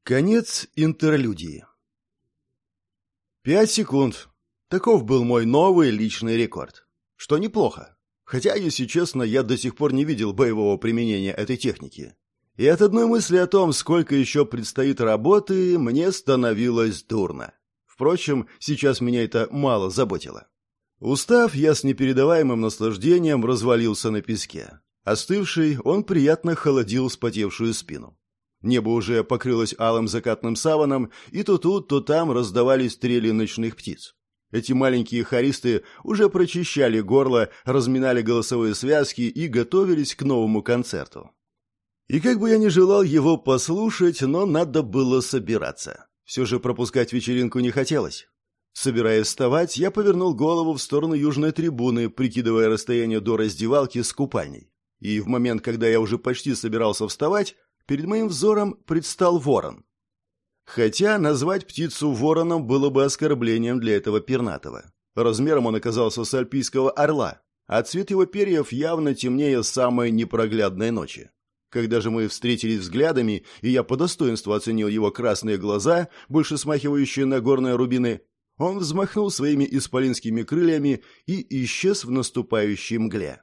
Конец интерлюдии. 5 секунд. Таков был мой новый личный рекорд. Что неплохо. Хотя, если честно, я до сих пор не видел боевого применения этой техники. И от одной мысли о том, сколько еще предстоит работы, мне становилось дурно. Впрочем, сейчас меня это мало заботило. Устав, я с непередаваемым наслаждением развалился на песке. Остывший, он приятно холодил вспотевшую спину. Небо уже покрылось алым закатным саваном, и то тут, то там раздавались трели ночных птиц. Эти маленькие хористы уже прочищали горло, разминали голосовые связки и готовились к новому концерту. И как бы я ни желал его послушать, но надо было собираться. Все же пропускать вечеринку не хотелось. Собираясь вставать, я повернул голову в сторону южной трибуны, прикидывая расстояние до раздевалки с купальней. И в момент, когда я уже почти собирался вставать, перед моим взором предстал ворон. Хотя назвать птицу вороном было бы оскорблением для этого пернатого. Размером он оказался с альпийского орла, а цвет его перьев явно темнее самой непроглядной ночи. Когда же мы встретились взглядами, и я по достоинству оценил его красные глаза, больше смахивающие на горные рубины, он взмахнул своими исполинскими крыльями и исчез в наступающей мгле.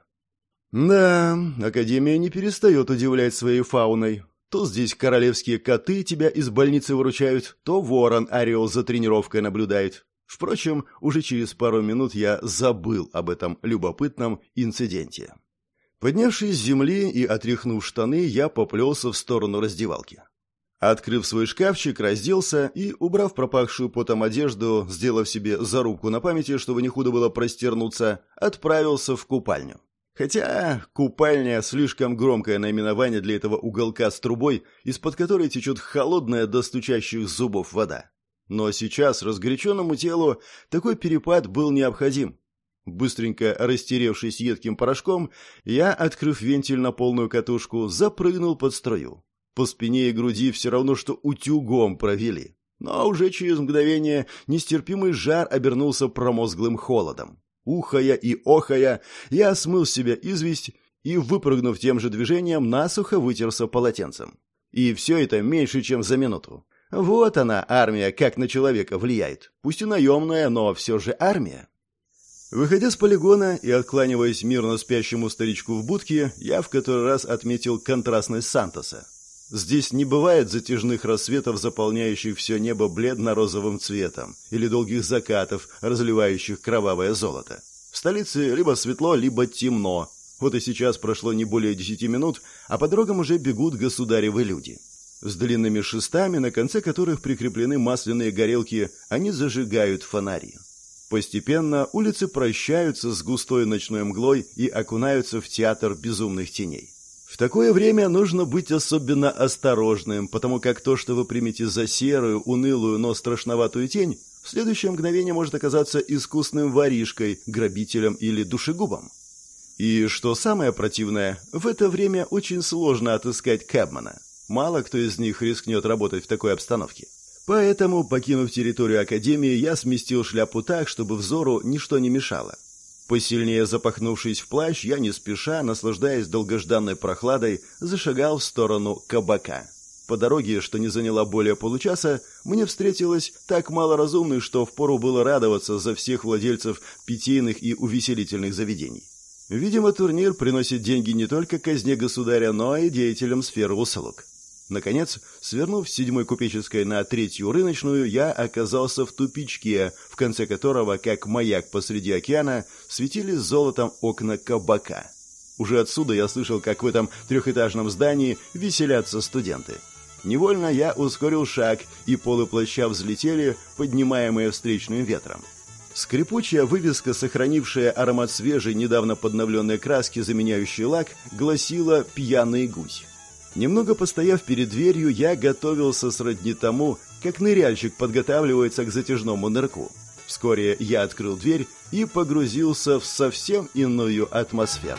Да, Академия не перестает удивлять своей фауной. То здесь королевские коты тебя из больницы выручают, то ворон орел за тренировкой наблюдает. Впрочем, уже через пару минут я забыл об этом любопытном инциденте. Поднявшись с земли и отряхнув штаны, я поплелся в сторону раздевалки. Открыв свой шкафчик, разделся и, убрав пропахшую потом одежду, сделав себе зарубку на памяти, чтобы не худо было простернуться, отправился в купальню. Хотя купальня – слишком громкое наименование для этого уголка с трубой, из-под которой течет холодная до стучащих зубов вода. Но сейчас разгоряченному телу такой перепад был необходим. Быстренько растеревшись едким порошком, я, открыв вентиль на полную катушку, запрыгнул под струю. По спине и груди все равно, что утюгом провели. Но уже через мгновение нестерпимый жар обернулся промозглым холодом. Ухая и охая, я смыл с себя известь и, выпрыгнув тем же движением, насухо вытерся полотенцем. И все это меньше, чем за минуту. Вот она, армия, как на человека влияет. Пусть и наемная, но все же армия. Выходя с полигона и откланиваясь мирно спящему старичку в будке, я в который раз отметил контрастность Сантоса. Здесь не бывает затяжных рассветов, заполняющих все небо бледно-розовым цветом, или долгих закатов, разливающих кровавое золото. В столице либо светло, либо темно. Вот и сейчас прошло не более 10 минут, а по дорогам уже бегут государевы люди. С длинными шестами, на конце которых прикреплены масляные горелки, они зажигают фонари. Постепенно улицы прощаются с густой ночной мглой и окунаются в театр безумных теней. В такое время нужно быть особенно осторожным, потому как то, что вы примете за серую, унылую, но страшноватую тень, в следующее мгновение может оказаться искусным воришкой, грабителем или душегубом. И что самое противное, в это время очень сложно отыскать кэбмана. Мало кто из них рискнет работать в такой обстановке. Поэтому, покинув территорию Академии, я сместил шляпу так, чтобы взору ничто не мешало. Посильнее запахнувшись в плащ, я не спеша, наслаждаясь долгожданной прохладой, зашагал в сторону кабака. По дороге, что не заняла более получаса, мне встретилось так мало разумных, что впору было радоваться за всех владельцев питейных и увеселительных заведений. Видимо, турнир приносит деньги не только казне государя, но и деятелям сферы услуг. Наконец, свернув с 7-й купеческой на 3-ю рыночную, я оказался в тупичке, в конце которого, как маяк посреди океана, светились золотом окна кабака. Уже отсюда я слышал, как в этом трехэтажном здании веселятся студенты. Невольно я ускорил шаг, и полы плаща взлетели, поднимаемые встречным ветром. Скрипучая вывеска, сохранившая аромат свежей, недавно подновленной краски, заменяющей лак, гласила «Пьяный гусь». Немного постояв перед дверью, я готовился сродни тому, как ныряльщик подготавливается к затяжному нырку. Вскоре я открыл дверь и погрузился в совсем иную атмосферу.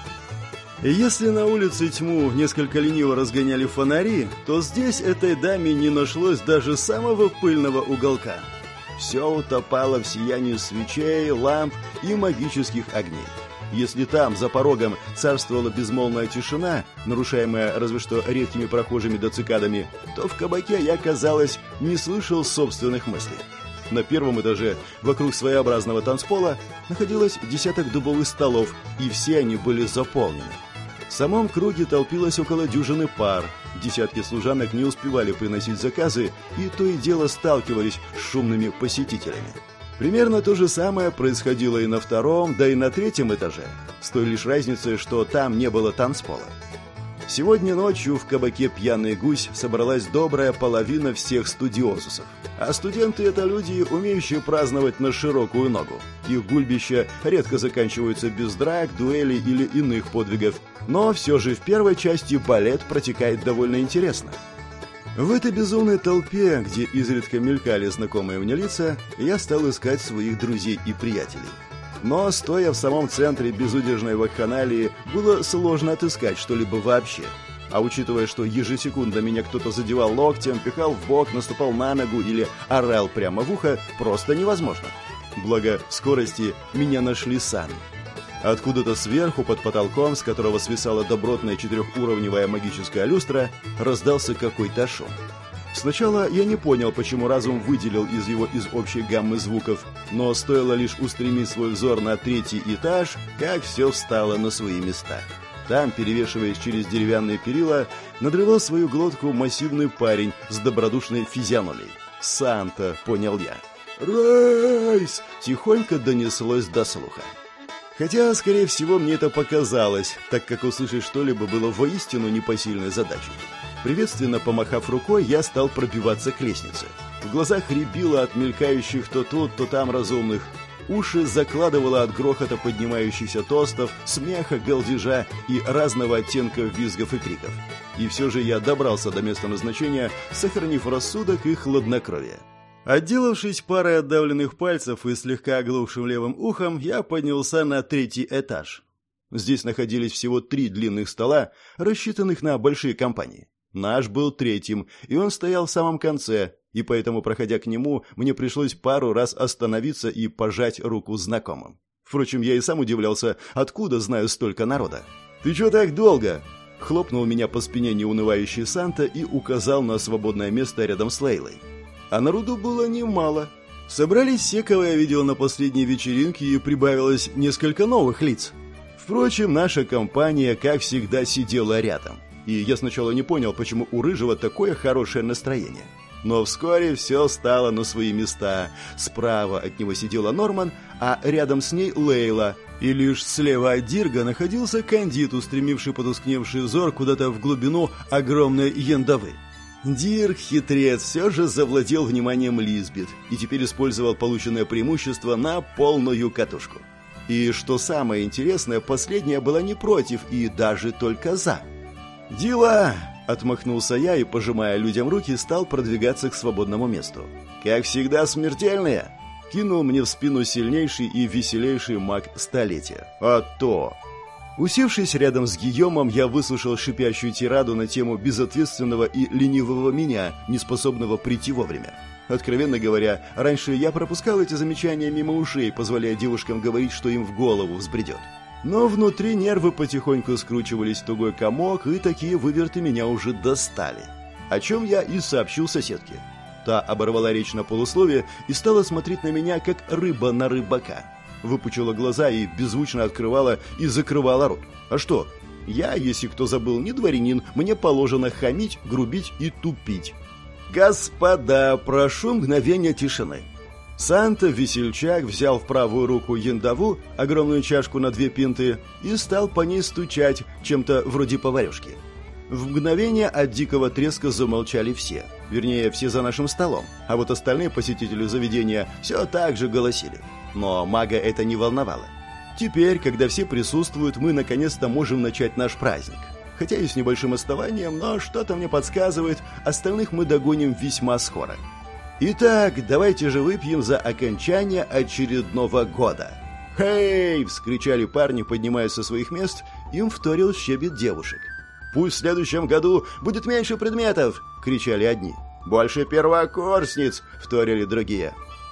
Если на улице тьму несколько лениво разгоняли фонари, то здесь этой даме не нашлось даже самого пыльного уголка. Все утопало в сиянии свечей, ламп и магических огней. Если там, за порогом, царствовала безмолвная тишина, нарушаемая разве что редкими прохожими да цикадами, то в кабаке я, казалось, не слышал собственных мыслей. На первом этаже, вокруг своеобразного танцпола, находилось десяток дубовых столов, и все они были заполнены. В самом круге толпилось около дюжины пар. Десятки служанок не успевали приносить заказы и то и дело сталкивались с шумными посетителями. Примерно то же самое происходило и на втором, да и на третьем этаже, с той лишь разницей, что там не было танцпола. Сегодня ночью в кабаке «Пьяный гусь» собралась добрая половина всех студиозусов. А студенты – это люди, умеющие праздновать на широкую ногу. Их гульбища редко заканчиваются без драк, дуэлей или иных подвигов. Но все же в первой части балет протекает довольно интересно. В этой безумной толпе, где изредка мелькали знакомые мне лица, я стал искать своих друзей и приятелей. Но, стоя в самом центре безудержной вакханалии, было сложно отыскать что-либо вообще. А учитывая, что ежесекундно меня кто-то задевал локтем, пихал в бок, наступал на ногу или орал прямо в ухо, просто невозможно. Благо, в скорости меня нашли сами. Откуда-то сверху, под потолком, с которого свисала добротная 4-уровневая магическая люстра, раздался какой-то шум. Сначала я не понял, почему разум выделил из общей гаммы звуков, но стоило лишь устремить свой взор на 3-й этаж, как все встало на свои места. Там, перевешиваясь через деревянные перила, надрывал свою глотку массивный парень с добродушной физиономией. «Санта», — понял я. «Райс!» — тихонько донеслось до слуха. Хотя, скорее всего, мне это показалось, так как услышать что-либо было воистину непосильной задачей. Приветственно помахав рукой, я стал пробиваться к лестнице. В глазах рябило от мелькающих то тут, то там разумных. Уши закладывало от грохота поднимающихся тостов, смеха, галдежа и разного оттенка визгов и криков. И все же я добрался до места назначения, сохранив рассудок и хладнокровие. Отделавшись парой отдавленных пальцев и слегка оглохшим левым ухом, я поднялся на 3-й этаж. Здесь находились всего 3 длинных стола, рассчитанных на большие компании. Наш был 3-м, и он стоял в самом конце, и поэтому, проходя к нему, мне пришлось пару раз остановиться и пожать руку знакомым. Впрочем, я и сам удивлялся, откуда знаю столько народа. «Ты чё так долго?» — хлопнул меня по спине неунывающий Санта и указал на свободное место рядом с Лейлой. А народу было немало. Собрались все, кого я видел на последней вечеринке, и прибавилось несколько новых лиц. Впрочем, наша компания, как всегда, сидела рядом. И я сначала не понял, почему у Рыжего такое хорошее настроение. Но вскоре все стало на свои места. Справа от него сидела Норман, а рядом с ней Лейла. И лишь слева от Дирга находился Кандид, устремивший потускневший взор куда-то в глубину огромной яндавы. Дирк, хитрец, все же завладел вниманием Лизбет и теперь использовал полученное преимущество на полную катушку. И что самое интересное, последняя была не против и даже только за. «Дела!» — отмахнулся я и, пожимая людям руки, стал продвигаться к свободному месту. «Как всегда, смертельные!» — кинул мне в спину сильнейший и веселейший маг столетия. «А то!» Усевшись рядом с Гийомом, я выслушал шипящую тираду на тему безответственного и ленивого меня, неспособного прийти вовремя. Откровенно говоря, раньше я пропускал эти замечания мимо ушей, позволяя девушкам говорить, что им в голову взбредет. Но внутри нервы потихоньку скручивались в тугой комок, и такие выверты меня уже достали. О чем я и сообщил соседке. Та оборвала речь на полусловие и стала смотреть на меня, как рыба на рыбака. Выпучила глаза и беззвучно открывала и закрывала рот. А что? Я, если кто забыл, не дворянин, мне положено хамить, грубить и тупить. «Господа, прошу мгновения тишины». Санта-весельчак взял в правую руку яндаву, огромную чашку на 2 пинты, и стал по ней стучать, чем-то вроде поварёшки. В мгновение от дикого треска замолчали все. Вернее, все за нашим столом. А вот остальные посетители заведения все так же голосили. Но мага это не волновало. Теперь, когда все присутствуют, мы наконец-то можем начать наш праздник. Хотя и с небольшим отставанием, но что-то мне подсказывает, остальных мы догоним весьма скоро. Итак, давайте же выпьем за окончание очередного года. «Хей!» – вскричали парни, поднимаясь со своих мест, им вторил щебет девушек. «Пусть в следующем году будет меньше предметов!» – кричали одни. «Больше первокурсниц!» – вторили другие.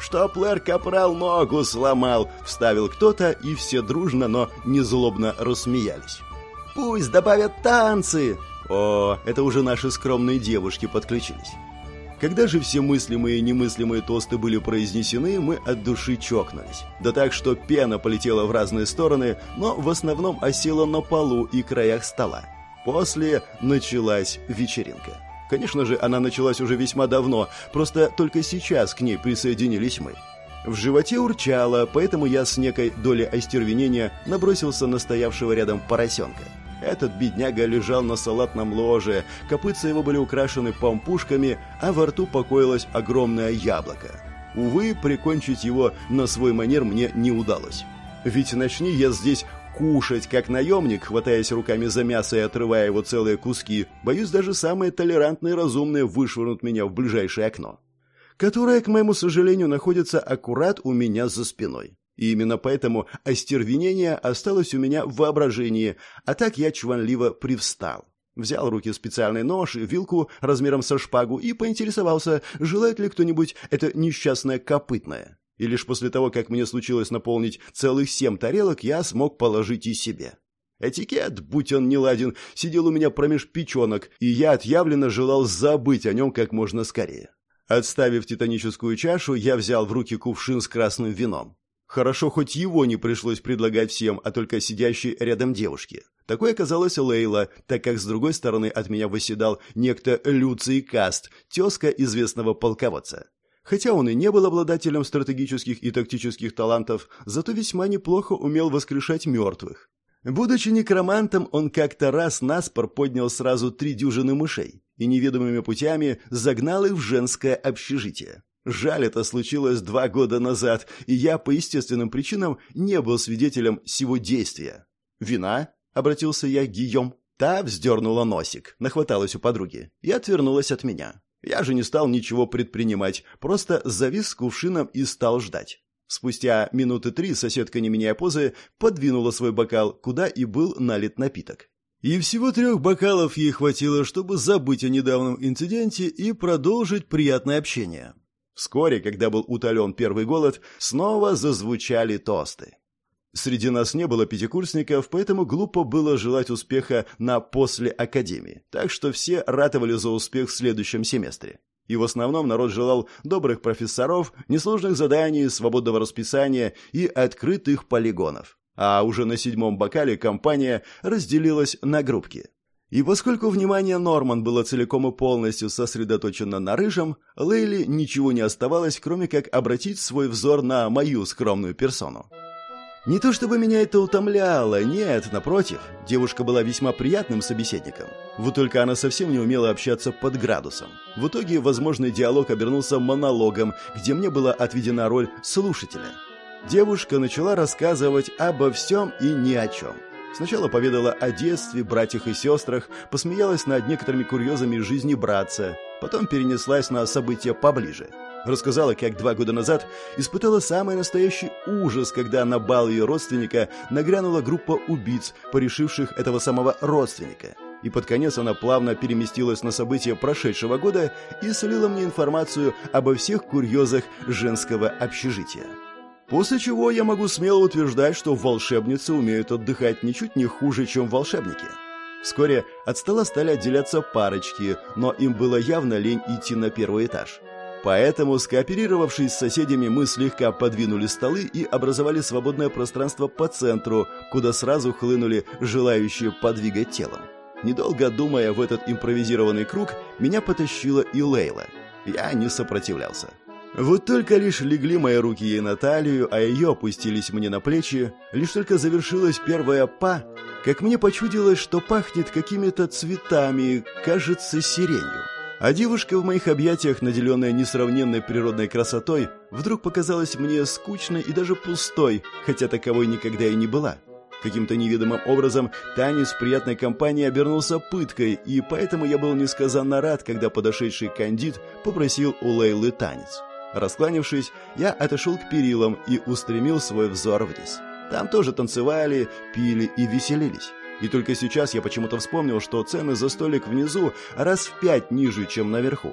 «Чтоб Лэр-Капрал ногу сломал!» — вставил кто-то, и все дружно, но незлобно рассмеялись. «Пусть добавят танцы!» О, это уже наши скромные девушки подключились. Когда же все мыслимые и немыслимые тосты были произнесены, мы от души чокнулись. Да так, что пена полетела в разные стороны, но в основном осела на полу и краях стола. После началась вечеринка. Конечно же, она началась уже весьма давно, просто только сейчас к ней присоединились мы. В животе урчало, поэтому я с некой долей остервенения набросился на стоявшего рядом поросенка. Этот бедняга лежал на салатном ложе, копытца его были украшены помпушками, а во рту покоилось огромное яблоко. Увы, прикончить его на свой манер мне не удалось. Ведь начни я здесь кушать, как наемник, хватаясь руками за мясо и отрывая его целые куски, боюсь, даже самые толерантные и разумные вышвырнут меня в ближайшее окно, которое, к моему сожалению, находится аккурат у меня за спиной. И именно поэтому остервенение осталось у меня в воображении, а так я чванливо привстал. Взял в руки специальный нож и вилку размером со шпагу и поинтересовался, желает ли кто-нибудь это несчастное копытное. И лишь после того, как мне случилось наполнить целых 7 тарелок, я смог положить и себе. Этикет, будь он неладен, сидел у меня промеж печенок, и я отъявленно желал забыть о нем как можно скорее. Отставив титаническую чашу, я взял в руки кувшин с красным вином. Хорошо, хоть его не пришлось предлагать всем, а только сидящей рядом девушке. Такой оказалась Лейла, так как с другой стороны от меня восседал некто Люций Каст, тезка известного полководца. Хотя он и не был обладателем стратегических и тактических талантов, зато весьма неплохо умел воскрешать мертвых. Будучи некромантом, он как-то раз наспор поднял сразу 3 дюжины мышей и неведомыми путями загнал их в женское общежитие. Жаль, это случилось 2 года назад, и я по естественным причинам не был свидетелем сего действия. «Вина?» — обратился я к Гийом. Та вздернула носик, нахваталась у подруги и отвернулась от меня. Я же не стал ничего предпринимать, просто завис с кувшином и стал ждать. Спустя минуты 3 соседка, не меняя позы, подвинула свой бокал, куда и был налит напиток. И всего 3 бокалов ей хватило, чтобы забыть о недавнем инциденте и продолжить приятное общение. Вскоре, когда был утолен первый голод, снова зазвучали тосты. Среди нас не было пятикурсников, поэтому глупо было желать успеха на после академии, так что все ратовали за успех в следующем семестре. И в основном народ желал добрых профессоров, несложных заданий, свободного расписания и открытых полигонов. А уже на 7-м бокале компания разделилась на группки. И поскольку внимание Норман было целиком и полностью сосредоточено на рыжем, Лейле ничего не оставалось, кроме как обратить свой взор на мою скромную персону. Не то чтобы меня это утомляло, нет, напротив, девушка была весьма приятным собеседником. Вот только она совсем не умела общаться под градусом. В итоге возможный диалог обернулся монологом, где мне была отведена роль слушателя. Девушка начала рассказывать обо всем и ни о чем. Сначала поведала о детстве, братьях и сестрах, посмеялась над некоторыми курьезами жизни братца, потом перенеслась на события поближе. Рассказала, как 2 года назад испытала самый настоящий ужас, когда на бал ее родственника нагрянула группа убийц, порешивших этого самого родственника. И под конец она плавно переместилась на события прошедшего года и слила мне информацию обо всех курьезах женского общежития. После чего я могу смело утверждать, что волшебницы умеют отдыхать ничуть не хуже, чем волшебники. Вскоре от стола стали отделяться парочки, но им было явно лень идти на 1-й этаж. Поэтому, скооперировавшись с соседями, мы слегка подвинули столы и образовали свободное пространство по центру, куда сразу хлынули желающие подвигать телом. Недолго думая в этот импровизированный круг, меня потащила и Лейла. Я не сопротивлялся. Вот только лишь легли мои руки ей на талию, а ее опустились мне на плечи, лишь только завершилась первая па, как мне почудилось, что пахнет какими-то цветами, кажется, сиренью. А девушка в моих объятиях, наделенная несравненной природной красотой, вдруг показалась мне скучной и даже пустой, хотя таковой никогда и не была. Каким-то неведомым образом танец в приятной компании обернулся пыткой, и поэтому я был несказанно рад, когда подошедший кандид попросил у Лейлы танец. Раскланившись, я отошел к перилам и устремил свой взор вниз. Там тоже танцевали, пили и веселились. И только сейчас я почему-то вспомнил, что цены за столик внизу раз в 5 ниже, чем наверху.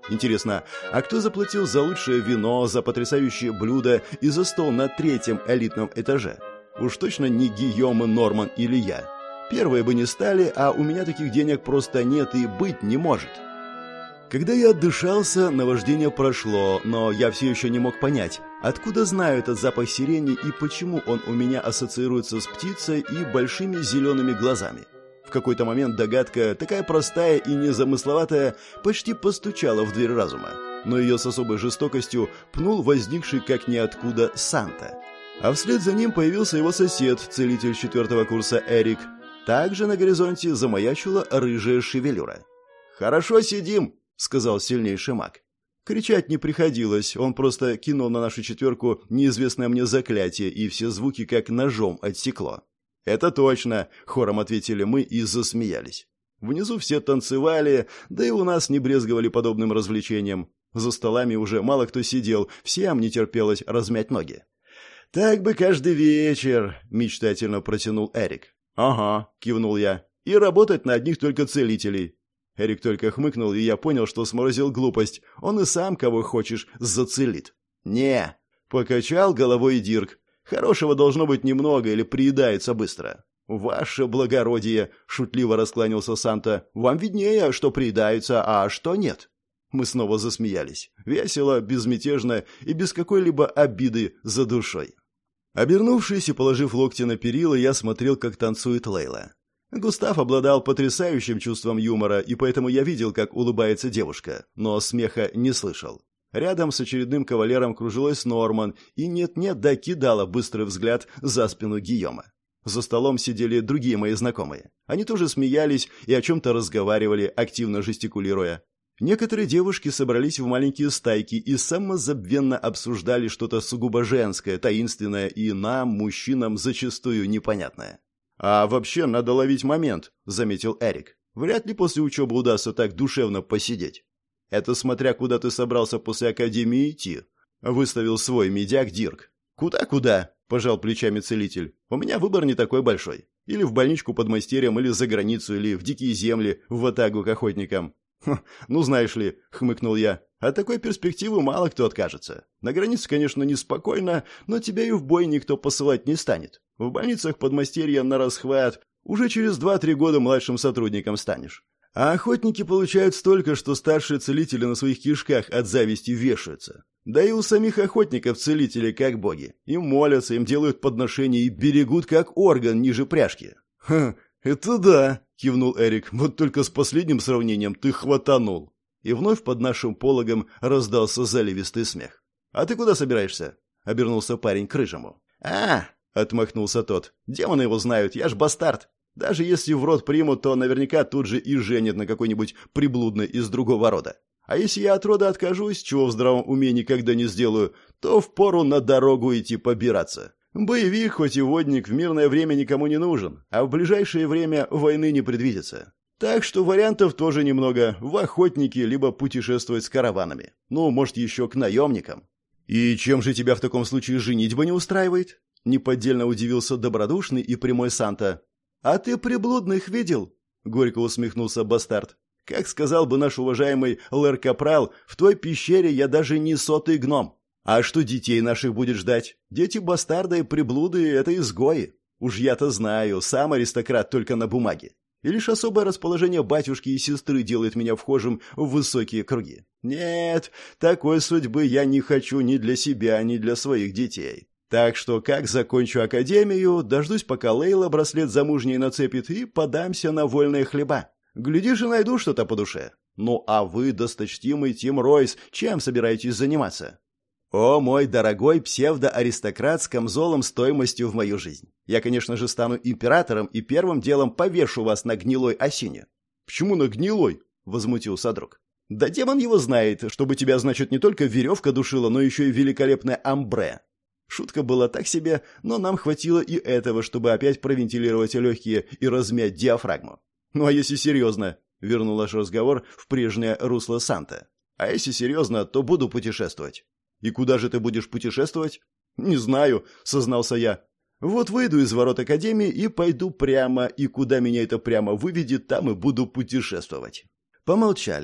Интересно, а кто заплатил за лучшее вино, за потрясающее блюдо и за стол на 3-м элитном этаже? Уж точно не Гийом и Норман или я. Первые бы не стали, а у меня таких денег просто нет и быть не может. Когда я отдышался, наваждение прошло, но я все еще не мог понять, откуда знаю этот запах сирени и почему он у меня ассоциируется с птицей и большими зелеными глазами. В какой-то момент догадка, такая простая и незамысловатая, почти постучала в дверь разума, но ее с особой жестокостью пнул возникший как ниоткуда Санта. А вслед за ним появился его сосед, целитель 4-го курса Эрик. Также на горизонте замаячила рыжая шевелюра. «Хорошо сидим», — сказал сильнейший маг. Кричать не приходилось, он просто кинул на нашу 4-ку неизвестное мне заклятие, и все звуки как ножом отсекло. «Это точно», — хором ответили мы и засмеялись. Внизу все танцевали, да и у нас не брезговали подобным развлечением. За столами уже мало кто сидел, всем не терпелось размять ноги. «Так бы каждый вечер», — мечтательно протянул Эрик. «Ага», — кивнул я, — «и работать на одних только целителей». Эрик только хмыкнул, и я понял, что сморозил глупость. Он и сам, кого хочешь, зацелит. «Не», — покачал головой Дирк. «Хорошего должно быть немного или приедается быстро». «Ваше благородие», — шутливо раскланялся Санта, — «вам виднее, что приедается, а что нет». Мы снова засмеялись. Весело, безмятежно и без какой-либо обиды за душой. Обернувшись и положив локти на перила, я смотрел, как танцует Лейла. Густав обладал потрясающим чувством юмора, и поэтому я видел, как улыбается девушка, но смеха не слышал. Рядом с очередным кавалером кружилась Норман и нет-нет да кидала быстрый взгляд за спину Гийома. За столом сидели другие мои знакомые. Они тоже смеялись и о чем-то разговаривали, активно жестикулируя. Некоторые девушки собрались в маленькие стайки и самозабвенно обсуждали что-то сугубо женское, таинственное и нам, мужчинам, зачастую непонятное. «А вообще надо ловить момент», — заметил Эрик. «Вряд ли после учебы удастся так душевно посидеть». «Это смотря куда ты собрался после академии идти», — выставил свой медяк Дирк. «Куда-куда?» — пожал плечами целитель. «У меня выбор не такой большой. Или в больничку под мастерьем, или за границу, или в дикие земли, в ватагу к охотникам». «Ну, знаешь ли», — хмыкнул я, — «от такой перспективы мало кто откажется. На границе, конечно, неспокойно, но тебя и в бой никто посылать не станет. В больницах подмастерья на расхват, уже через 2-3 года младшим сотрудником станешь. А охотники получают столько, что старшие целители на своих кишках от зависти вешаются. Да и у самих охотников целители как боги. Им молятся, им делают подношения и берегут как орган ниже пряжки». «Это да», — кивнул Эрик, — «вот только с последним сравнением ты хватанул». И вновь под нашим пологом раздался заливистый смех. «А ты куда собираешься?» — обернулся парень к рыжему. — отмахнулся тот, — демоны его знают, я ж бастард. Даже если в род примут, то наверняка тут же и женят на какой-нибудь приблудной из другого рода. А если я от рода откажусь, чего в здравом уме никогда не сделаю, то впору на дорогу идти побираться. Боевик, хоть и водник, в мирное время никому не нужен, а в ближайшее время войны не предвидится. Так что вариантов тоже немного. В охотники, либо путешествовать с караванами. Ну, может, еще к наемникам. «И чем же тебя в таком случае женитьба не устраивает?» Неподдельно удивился добродушный и прямой Санта. «А ты приблудных видел?» — горько усмехнулся бастард. «Как сказал бы наш уважаемый Лэр-Капрал, в той пещере я даже не 100-й гном. А что детей наших будет ждать? Дети бастарда и приблуды — это изгои. Уж я-то знаю, сам аристократ только на бумаге. И лишь особое расположение батюшки и сестры делает меня вхожим в высокие круги. Нет, такой судьбы я не хочу ни для себя, ни для своих детей. Так что, как закончу академию, дождусь, пока Лейла браслет замужней нацепит, и подамся на вольные хлеба. Глядишь, и найду что-то по душе. Ну а вы, досточтимый Тим Ройс, чем собираетесь заниматься?» «О, мой дорогой псевдоаристократ с камзолом стоимостью в мою жизнь. Я, конечно же, стану императором и первым делом повешу вас на гнилой осине». «Почему на гнилой?» — возмутился друг. «Да демон его знает, чтобы тебя, значит, не только веревка душила, но еще и великолепное амбре». Шутка была так себе, но нам хватило и этого, чтобы опять провентилировать легкие и размять диафрагму. «Ну а если серьезно?» — вернул наш разговор в прежнее русло Санта. «А если серьезно, то буду путешествовать». «И куда же ты будешь путешествовать?» «Не знаю», — сознался я. «Вот выйду из ворот академии и пойду прямо, и куда меня это прямо выведет, там и буду путешествовать». Помолчали.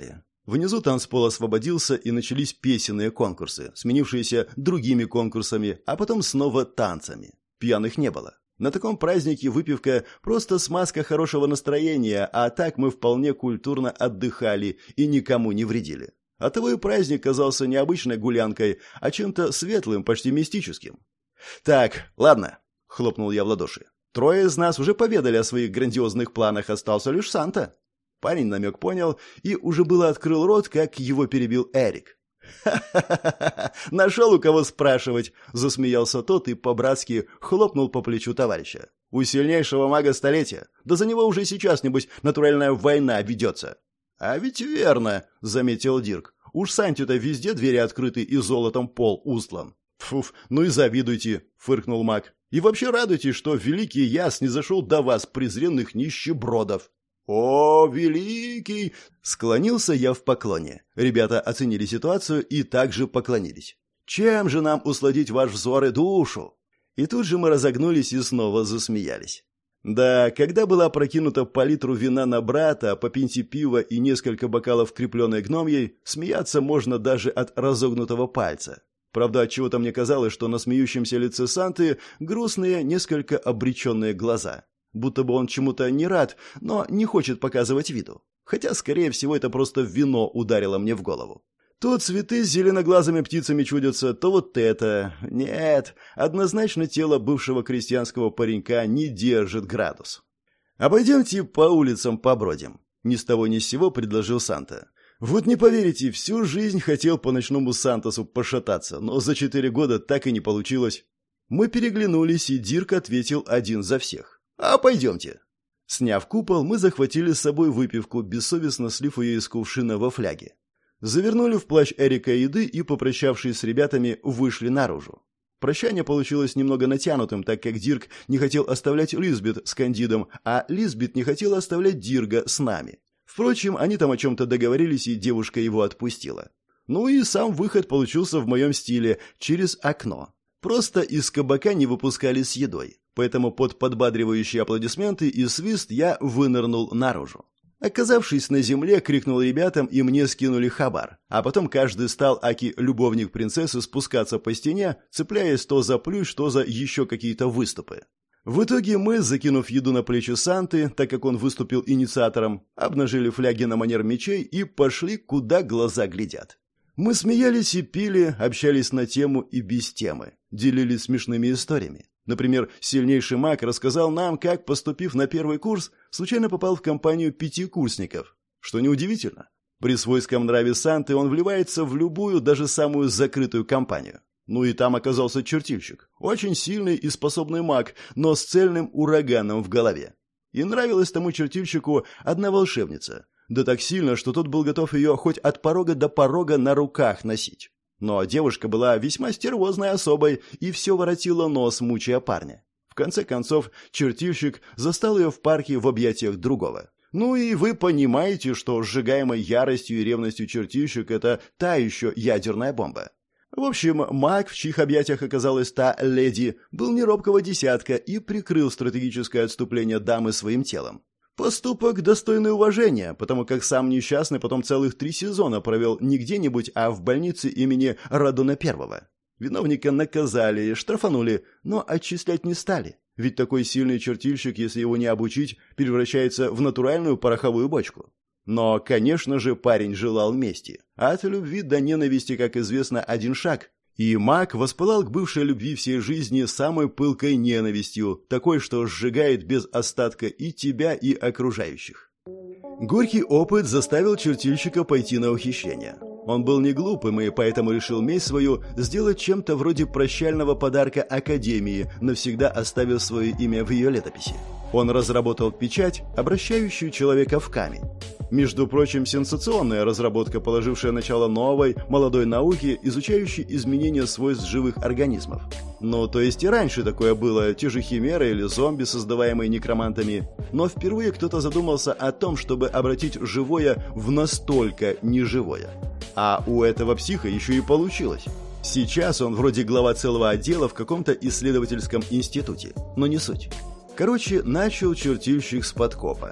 Внизу танцпол освободился, и начались песенные конкурсы, сменившиеся другими конкурсами, а потом снова танцами. Пьяных не было. На таком празднике выпивка – просто смазка хорошего настроения, а так мы вполне культурно отдыхали и никому не вредили. Оттого и праздник казался не обычной гулянкой, а чем-то светлым, почти мистическим. «Так, ладно», – хлопнул я в ладоши. «Трое из нас уже поведали о своих грандиозных планах, остался лишь Санта». Парень намек понял и уже было открыл рот, как его перебил Эрик. «Ха-ха-ха! Нашел у кого спрашивать!» – засмеялся тот и по-братски хлопнул по плечу товарища. «У сильнейшего мага столетия! Да за него уже сейчас, небось, натуральная война ведется!» «А ведь верно!» – заметил Дирк. «Уж Санте-то везде двери открыты и золотом пол устлан». «Фуф, ну и завидуйте!» – фыркнул маг. «И вообще радуйтесь, что великий Яс не зашел до вас, презренных нищебродов!» «О, великий!» — склонился я в поклоне. Ребята оценили ситуацию и также поклонились. «Чем же нам усладить ваш взор и душу?» И тут же мы разогнулись и снова засмеялись. Да, когда была прокинута по литру вина на брата, по пинте пива и несколько бокалов крепленной гномьей, смеяться можно даже от разогнутого пальца. Правда, отчего-то мне казалось, что на смеющемся лице Санты грустные, несколько обреченные глаза. Будто бы он чему-то не рад, но не хочет показывать виду. Хотя, скорее всего, это просто вино ударило мне в голову. То цветы с зеленоглазыми птицами чудятся, то вот это. Нет, однозначно тело бывшего крестьянского паренька не держит градус. «Обойдемте по улицам побродим», — ни с того ни с сего предложил Санта. «Вот не поверите, всю жизнь хотел по ночному Сантосу пошататься, но за 4 года так и не получилось». Мы переглянулись, и Дирк ответил один за всех. «А пойдемте». Сняв купол, мы захватили с собой выпивку, бессовестно слив ее из кувшина во фляге. Завернули в плащ Эрика еды и, попрощавшись с ребятами, вышли наружу. Прощание получилось немного натянутым, так как Дирк не хотел оставлять Лизбет с Кандидом, а Лизбет не хотела оставлять Дирга с нами. Впрочем, они там о чем-то договорились, и девушка его отпустила. Ну и сам выход получился в моем стиле, через окно. Просто из кабака не выпускали с едой. Поэтому под подбадривающие аплодисменты и свист я вынырнул наружу. Оказавшись на земле, крикнул ребятам, и мне скинули хабар. А потом каждый стал, аки любовник принцессы, спускаться по стене, цепляясь то за плющ, то за еще какие-то выступы. В итоге мы, закинув еду на плечи Санты, так как он выступил инициатором, обнажили фляги на манер мечей и пошли, куда глаза глядят. Мы смеялись и пили, общались на тему и без темы, делились смешными историями. Например, сильнейший маг рассказал нам, как, поступив на первый курс, случайно попал в компанию 5-курсников. Что неудивительно. При свойском нраве Санты он вливается в любую, даже самую закрытую компанию. Ну и там оказался чертильщик. Очень сильный и способный маг, но с цельным ураганом в голове. И нравилась тому чертильщику одна волшебница. Да так сильно, что тот был готов ее хоть от порога до порога на руках носить. Но девушка была весьма стервозной особой и все воротила нос, мучая парня. В конце концов, чертильщик застал ее в парке в объятиях другого. Ну и вы понимаете, что сжигаемой яростью и ревностью чертильщик – это та еще ядерная бомба. В общем, маг, в чьих объятиях оказалась та леди, был не робкого десятка и прикрыл стратегическое отступление дамы своим телом. Поступок достойный уважения, потому как сам несчастный потом целых 3 сезона провел не где-нибудь, а в больнице имени Радона I. Виновника наказали, штрафанули, но отчислять не стали. Ведь такой сильный чертильщик, если его не обучить, превращается в натуральную пороховую бочку. Но, конечно же, парень желал мести. От любви до ненависти, как известно, один шаг. И маг воспылал к бывшей любви всей жизни самой пылкой ненавистью, такой, что сжигает без остатка и тебя, и окружающих. Горький опыт заставил чертильщика пойти на ухищрение. Он был не глупым и поэтому решил месть свою сделать чем-то вроде прощального подарка Академии, навсегда оставив свое имя в ее летописи. Он разработал печать, обращающую человека в камень. Между прочим, сенсационная разработка, положившая начало новой, молодой науке, изучающей изменения свойств живых организмов. Ну, то есть и раньше такое было, те же химеры или зомби, создаваемые некромантами. Но впервые кто-то задумался о том, чтобы обратить живое в настолько неживое. А у этого психа еще и получилось. Сейчас он вроде глава целого отдела в каком-то исследовательском институте, но не суть. Короче, начал чертильщик с подкопа.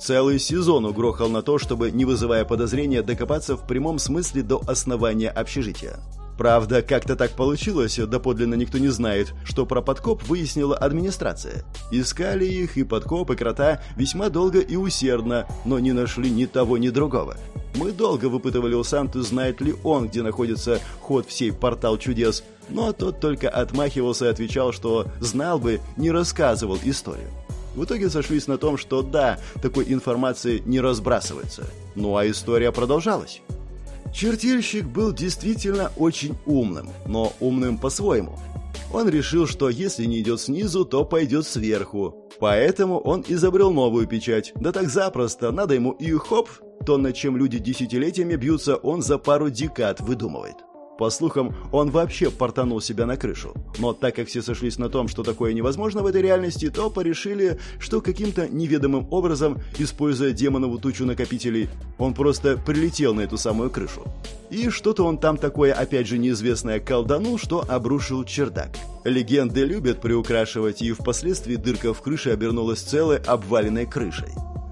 Целый сезон угрохал на то, чтобы, не вызывая подозрения, докопаться в прямом смысле до основания общежития. Правда, как-то так получилось, доподлинно никто не знает, что про подкоп выяснила администрация. Искали их и подкоп, и крота весьма долго и усердно, но не нашли ни того, ни другого. Мы долго выпытывали у Санты, знает ли он, где находится ход в сей портал чудес, но тот только отмахивался и отвечал, что знал бы, не рассказывал историю. В итоге сошлись на том, что да, такой информации не разбрасывается. Ну а история продолжалась. Чертильщик был действительно очень умным, но умным по-своему. Он решил, что если не идет снизу, то пойдет сверху. Поэтому он изобрел новую печать. Да так запросто, надо ему и хоп, то, над чем люди десятилетиями бьются, он за пару декад выдумывает. По слухам, он вообще портанул себя на крышу. Но так как все сошлись на том, что такое невозможно в этой реальности, то порешили, что каким-то неведомым образом, используя демонову тучу накопителей, он просто прилетел на эту самую крышу. И что-то он там такое, опять же, неизвестное колданул, что обрушил чердак. Легенды любят приукрашивать, и впоследствии дырка в крыше обернулась целой обваленной крышей.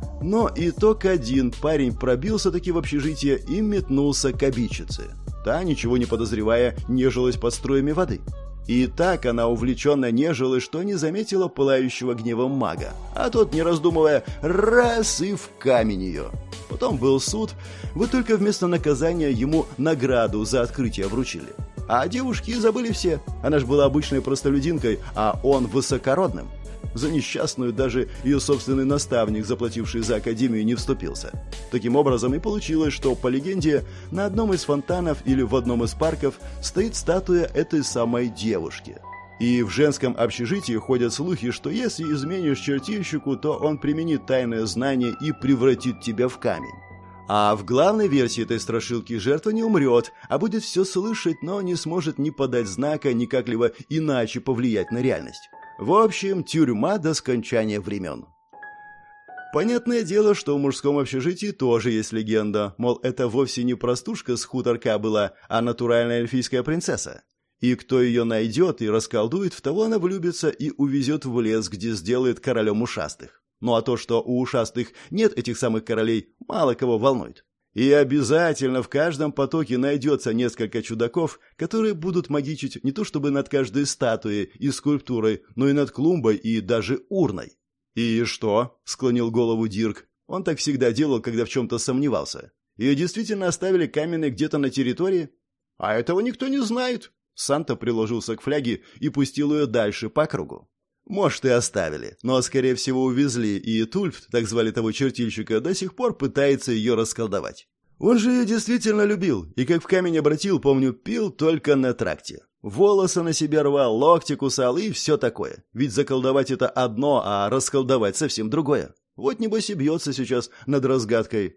Но итог один: парень пробился таки в общежитие и метнулся к обидчице. Та, ничего не подозревая, нежилась под струями воды. И так она увлеченно нежилась, что не заметила пылающего гневом мага. А тот, не раздумывая, раз и в камень ее. Потом был суд, вот только вместо наказания ему награду за открытие вручили. А девушки забыли все. Она ж была обычной простолюдинкой, а он высокородным. За несчастную даже ее собственный наставник, заплативший за академию, не вступился. Таким образом и получилось, что, по легенде, на одном из фонтанов или в одном из парков стоит статуя этой самой девушки. И в женском общежитии ходят слухи, что если изменишь чертильщику, то он применит тайное знание и превратит тебя в камень. А в главной версии этой страшилки жертва не умрет, а будет все слышать, но не сможет ни подать знака, ни как-либо иначе повлиять на реальность. В общем, тюрьма до скончания времен. Понятное дело, что в мужском общежитии тоже есть легенда, мол, это вовсе не простушка с хуторка была, а натуральная эльфийская принцесса. И кто ее найдет и расколдует, в того она влюбится и увезет в лес, где сделает королем ушастых. Ну а то, что у ушастых нет этих самых королей, мало кого волнует. И обязательно в каждом потоке найдется несколько чудаков, которые будут магичить не то чтобы над каждой статуей и скульптурой, но и над клумбой и даже урной. «И что?» – склонил голову Дирк. Он так всегда делал, когда в чем-то сомневался. Ее действительно оставили каменной где-то на территории? А этого никто не знает. Санта приложился к фляге и пустил ее дальше по кругу. Может, и оставили, но, скорее всего, увезли, и Тульфт, так звали того чертильщика, до сих пор пытается ее расколдовать. Он же ее действительно любил, и как в камень обратил, помню, пил только на тракте. Волосы на себе рвал, локти кусал и все такое. Ведь заколдовать это одно, а расколдовать совсем другое. Вот небось и бьется сейчас над разгадкой.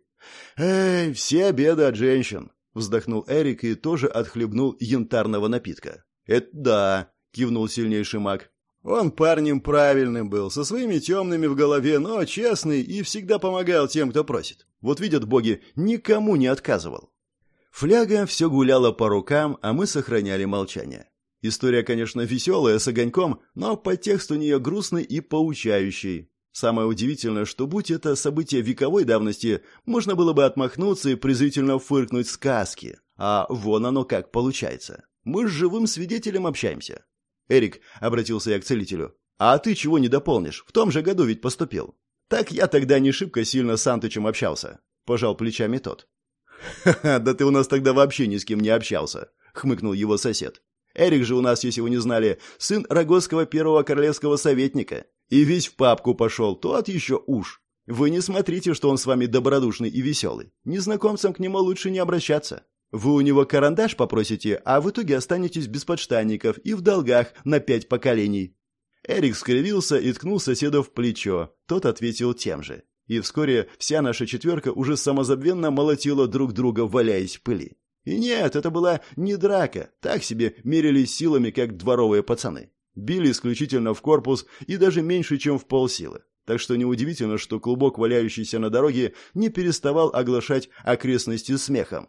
«Эй, все беды от женщин», — вздохнул Эрик и тоже отхлебнул янтарного напитка. «Это да», — кивнул сильнейший маг. Он парнем правильным был, со своими темными в голове, но честный и всегда помогал тем, кто просит. Вот видят боги, никому не отказывал. Фляга все гуляла по рукам, а мы сохраняли молчание. История, конечно, веселая, с огоньком, но подтекст у нее грустный и поучающий. Самое удивительное, что будь это событие вековой давности, можно было бы отмахнуться и презрительно фыркнуть сказки. А вон оно как получается. Мы с живым свидетелем общаемся. «Эрик», — обратился я к целителю, — «а ты чего не дополнишь? В том же году ведь поступил». «Так я тогда не шибко сильно с Антычем общался», — пожал плечами тот. «Ха-ха, да ты у нас тогда вообще ни с кем не общался», — хмыкнул его сосед. «Эрик же у нас, если вы не знали, сын Рогозского первого королевского советника. И весь в папку пошел, тот еще уж. Вы не смотрите, что он с вами добродушный и веселый. Незнакомцам к нему лучше не обращаться. Вы у него карандаш попросите, а в итоге останетесь без подштанников и в долгах на 5 поколений». Эрик скривился и ткнул соседа в плечо. Тот ответил тем же. И вскоре вся наша четверка уже самозабвенно молотила друг друга, валяясь в пыли. И нет, это была не драка. Так себе мерились силами, как дворовые пацаны. Били исключительно в корпус и даже меньше, чем в полсилы. Так что неудивительно, что клубок, валяющийся на дороге, не переставал оглашать окрестности смехом.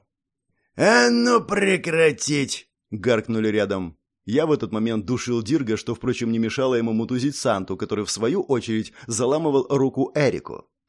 «А ну прекратить!» — гаркнули рядом. Я в этот момент душил Дирга, что, впрочем, не мешало ему мутузить Санту, который, в свою очередь, заламывал руку Эрику.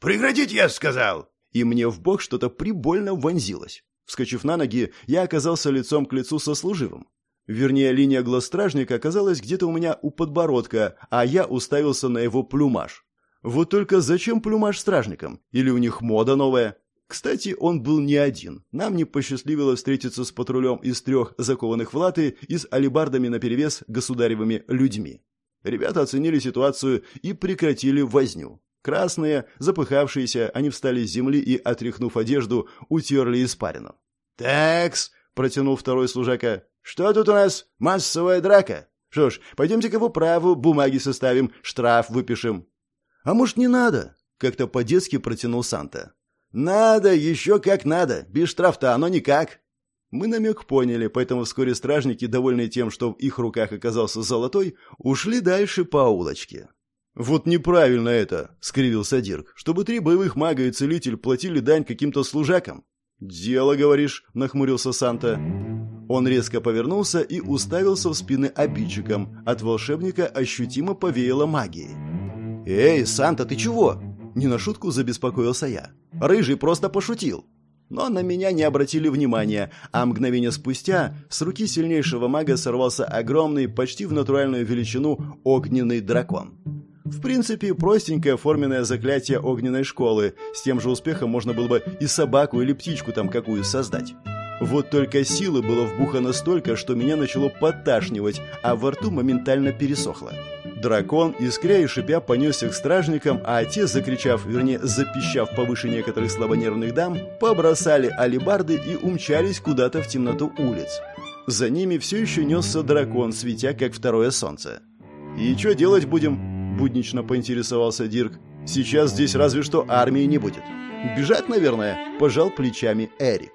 «Прекратить, я сказал!» И мне в бок что-то прибольно вонзилось. Вскочив на ноги, я оказался лицом к лицу со служивым. Вернее, линия глаз стражника оказалась где-то у меня у подбородка, а я уставился на его плюмаж. Вот только зачем плюмаж стражникам? Или у них мода новая? Кстати, он был не один. Нам не посчастливилось встретиться с патрулем из 3 закованных в латы и с алебардами наперевес государевыми людьми. Ребята оценили ситуацию и прекратили возню. Красные, запыхавшиеся, они встали с земли и, отряхнув одежду, утерли испарину. «Такс», — протянул второй служака, — «что тут у нас? Массовая драка? Что ж, пойдемте-ка в управу, бумаги составим, штраф выпишем». «А может, не надо?» — как-то по-детски протянул Санта. «Надо, еще как надо. Без штрафа оно никак». Мы намек поняли, поэтому вскоре стражники, довольные тем, что в их руках оказался золотой, ушли дальше по улочке. «Вот неправильно это», — скривился Дирк, — «чтобы 3 боевых мага и целитель платили дань каким-то служакам». «Дело, говоришь», — нахмурился Санта. Он резко повернулся и уставился в спины обидчикам. От волшебника ощутимо повеяло магией. «Эй, Санта, ты чего?» — не на шутку забеспокоился я. «Рыжий просто пошутил». Но на меня не обратили внимания, а мгновение спустя с руки сильнейшего мага сорвался огромный, почти в натуральную величину, огненный дракон. В принципе, простенькое форменное заклятие огненной школы. С тем же успехом можно было бы и собаку или птичку там какую создать. Вот только силы было вбухано столько, что меня начало подташнивать, а во рту моментально пересохло. Дракон, искря и шипя, понесся к стражникам, а те, закричав, вернее, запищав повыше некоторых слабонервных дам, побросали алебарды и умчались куда-то в темноту улиц. За ними все еще несся дракон, светя, как второе солнце. «И что делать будем?» – буднично поинтересовался Дирк. «Сейчас здесь разве что армии не будет». «Бежать, наверное?» – пожал плечами Эрик.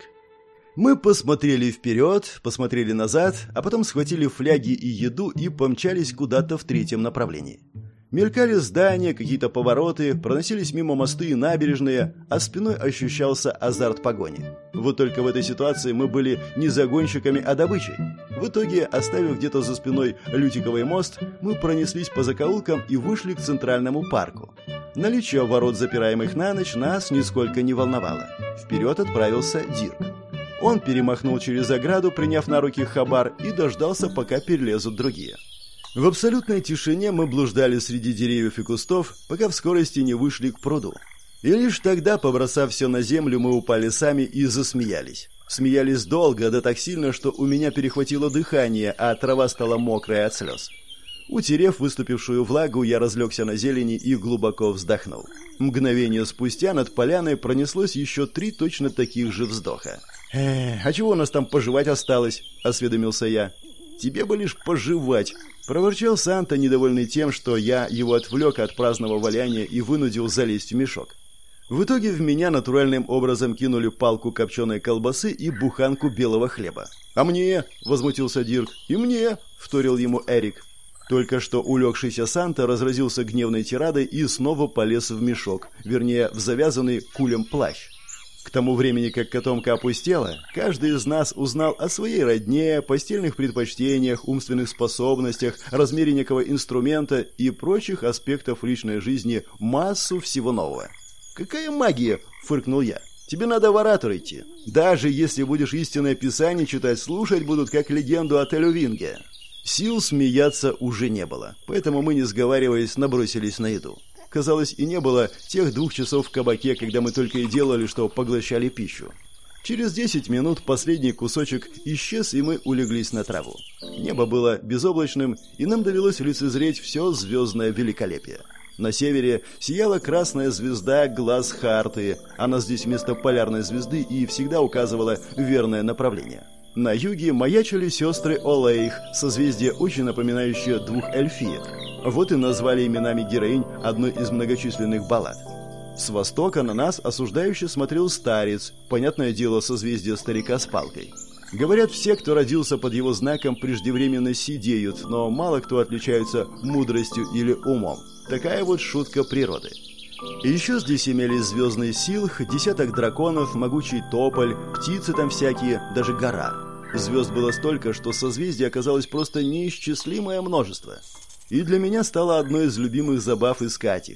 Мы посмотрели вперед, посмотрели назад, а потом схватили фляги и еду и помчались куда-то в 3-м направлении. Мелькали здания, какие-то повороты, проносились мимо мосты и набережные, а спиной ощущался азарт погони. Вот только в этой ситуации мы были не загонщиками, а добычей. В итоге, оставив где-то за спиной Лютиковый мост, мы пронеслись по закоулкам и вышли к центральному парку. Наличие ворот, запираемых на ночь, нас нисколько не волновало. Вперед отправился Дирк. Он перемахнул через ограду, приняв на руки хабар, и дождался, пока перелезут другие. В абсолютной тишине мы блуждали среди деревьев и кустов, пока в скорости не вышли к пруду. И лишь тогда, побросав все на землю, мы упали сами и засмеялись. Смеялись долго, да так сильно, что у меня перехватило дыхание, а трава стала мокрая от слез. Утерев выступившую влагу, я разлегся на зелени и глубоко вздохнул. Мгновение спустя над поляной пронеслось еще 3 точно таких же вздоха. «А чего у нас там пожевать осталось?» – осведомился я. «Тебе бы лишь пожевать», – проворчал Санта, недовольный тем, что я его отвлек от праздного валяния и вынудил залезть в мешок. В итоге в меня натуральным образом кинули палку копченой колбасы и буханку белого хлеба. «А мне?» – возмутился Дирк. «И мне?» – вторил ему Эрик. Только что улегшийся Санта разразился гневной тирадой и снова полез в мешок, вернее, в завязанный кулем плащ. К тому времени, как котомка опустела, каждый из нас узнал о своей родне, постельных предпочтениях, умственных способностях, размере некого инструмента и прочих аспектов личной жизни массу всего нового. «Какая магия?» – фыркнул я. «Тебе надо в оратор идти. Даже если будешь истинное писание читать, слушать будут как легенду о Телювинге». Сил смеяться уже не было, поэтому мы, не сговариваясь, набросились на еду. Казалось, и не было тех 2 часов в кабаке, когда мы только и делали, что поглощали пищу. Через 10 минут последний кусочек исчез, и мы улеглись на траву. Небо было безоблачным, и нам довелось лицезреть все звездное великолепие. На севере сияла красная звезда глаз Харты, она здесь вместо полярной звезды и всегда указывала верное направление. На юге маячили сестры Олейх, созвездие, очень напоминающее 2 эльфиек. Вот и назвали именами героинь одной из многочисленных баллад. С востока на нас осуждающе смотрел старец, понятное дело, созвездие старика с палкой. Говорят, все, кто родился под его знаком, преждевременно сидеют, но мало кто отличается мудростью или умом. Такая вот шутка природы. И еще здесь имелись звездный силх, 10 драконов, могучий тополь, птицы там всякие, даже гора. Звезд было столько, что созвездий оказалось просто неисчислимое множество. И для меня стало одной из любимых забав искать их.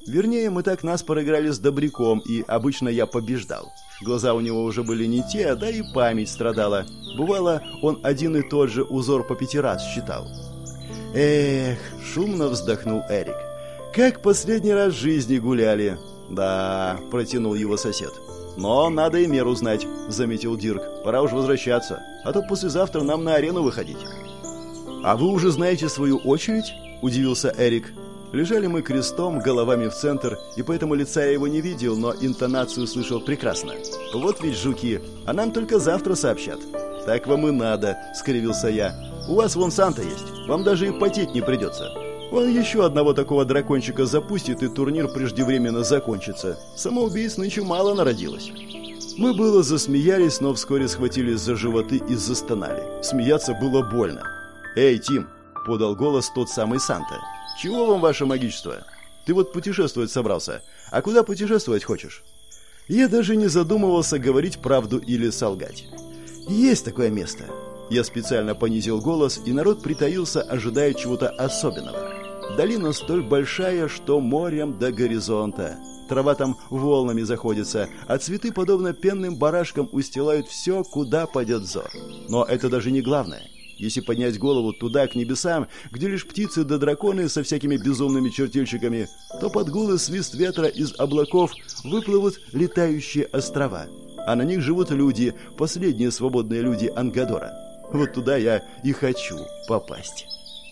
Вернее, мы так наспор играли с Добряком, и обычно я побеждал. Глаза у него уже были не те, да и память страдала. Бывало, он один и тот же узор по 5 раз считал. Эх, шумно вздохнул Эрик. Как последний раз в жизни гуляли. Да, протянул его сосед. Но надо и меру знать, заметил Дирк. Пора уж возвращаться, а то послезавтра нам на арену выходить. А вы уже знаете свою очередь? Удивился Эрик. Лежали мы крестом, головами в центр, и поэтому лица я его не видел, но интонацию слышал прекрасно. Вот ведь жуки, а нам только завтра сообщат. Так вам и надо, скривился я. У вас вон Санта есть, вам даже и потеть не придется. Он еще одного такого дракончика запустит, и турнир преждевременно закончится. Самоубийц нынче мало народилось. Мы было засмеялись, но вскоре схватились за животы и застонали. Смеяться было больно. «Эй, Тим!» — подал голос тот самый Санта. «Чего вам ваше магичество? Ты вот путешествовать собрался. А куда путешествовать хочешь?» Я даже не задумывался, говорить правду или солгать. «Есть такое место». Я специально понизил голос, и народ притаился, ожидая чего-то особенного. Долина столь большая, что морем до горизонта. Трава там волнами заходится, а цветы, подобно пенным барашкам, устилают все, куда падет взор. Но это даже не главное. Если поднять голову туда, к небесам, где лишь птицы да драконы со всякими безумными чертильщиками, то под гул и свист ветра из облаков выплывут летающие острова. А на них живут люди, последние свободные люди Ангадора. Вот туда я и хочу попасть.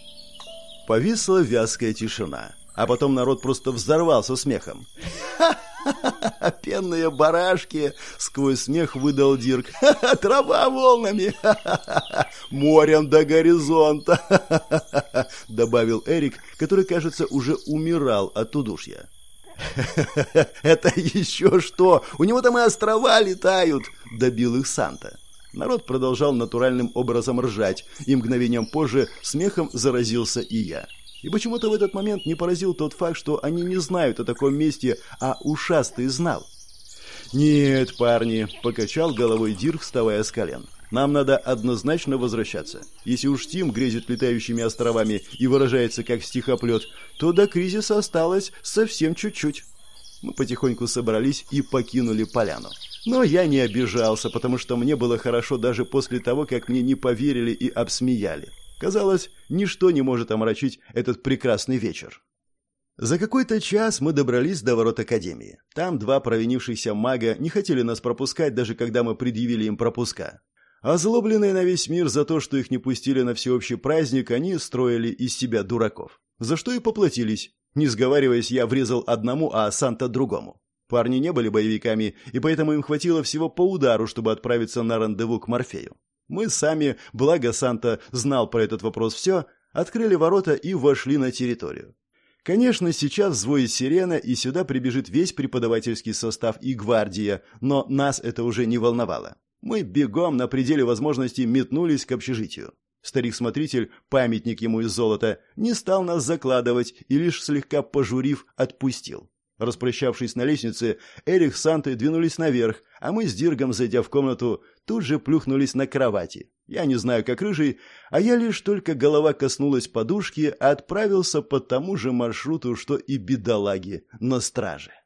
Повисла вязкая тишина, а потом народ просто взорвался смехом. «Ха-ха-ха! Пенные барашки!» — сквозь смех выдал Дирк. «Ха-ха! Трава волнами! Ха-ха-ха! Морем до горизонта!» Ха-ха-ха! — добавил Эрик, который, кажется, уже умирал от удушья. «Ха-ха-ха! Это еще что? У него там и острова летают!» — добил их Санта. Народ продолжал натуральным образом ржать, и мгновением позже смехом заразился и я. И почему-то в этот момент не поразил тот факт, что они не знают о таком месте, а ушастый знал. «Нет, парни», — покачал головой Дирк, вставая с колен. «Нам надо однозначно возвращаться. Если уж Тим грезит летающими островами и выражается как стихоплет, то до кризиса осталось совсем чуть-чуть». Мы потихоньку собрались и покинули поляну. Но я не обижался, потому что мне было хорошо даже после того, как мне не поверили и обсмеяли. Казалось, ничто не может омрачить этот прекрасный вечер. За какой-то час мы добрались до ворот Академии. Там 2 провинившихся мага не хотели нас пропускать, даже когда мы предъявили им пропуска. Озлобленные на весь мир за то, что их не пустили на всеобщий праздник, они строили из себя дураков. За что и поплатились. Не сговариваясь, я врезал одному, а Санта другому. Парни не были боевиками, и поэтому им хватило всего по удару, чтобы отправиться на рандеву к Морфею. Мы сами, благо Санта знал про этот вопрос все, открыли ворота и вошли на территорию. Конечно, сейчас взвоет сирена, и сюда прибежит весь преподавательский состав и гвардия, но нас это уже не волновало. Мы бегом на пределе возможностей метнулись к общежитию. Старик-смотритель, памятник ему из золота, не стал нас закладывать и лишь слегка пожурив, отпустил. Распрощавшись на лестнице, Эрик с Сантой двинулись наверх, а мы с Диргом, зайдя в комнату, тут же плюхнулись на кровати. Я не знаю, как рыжий, а я лишь только голова коснулась подушки, отправился по тому же маршруту, что и бедолаги на страже.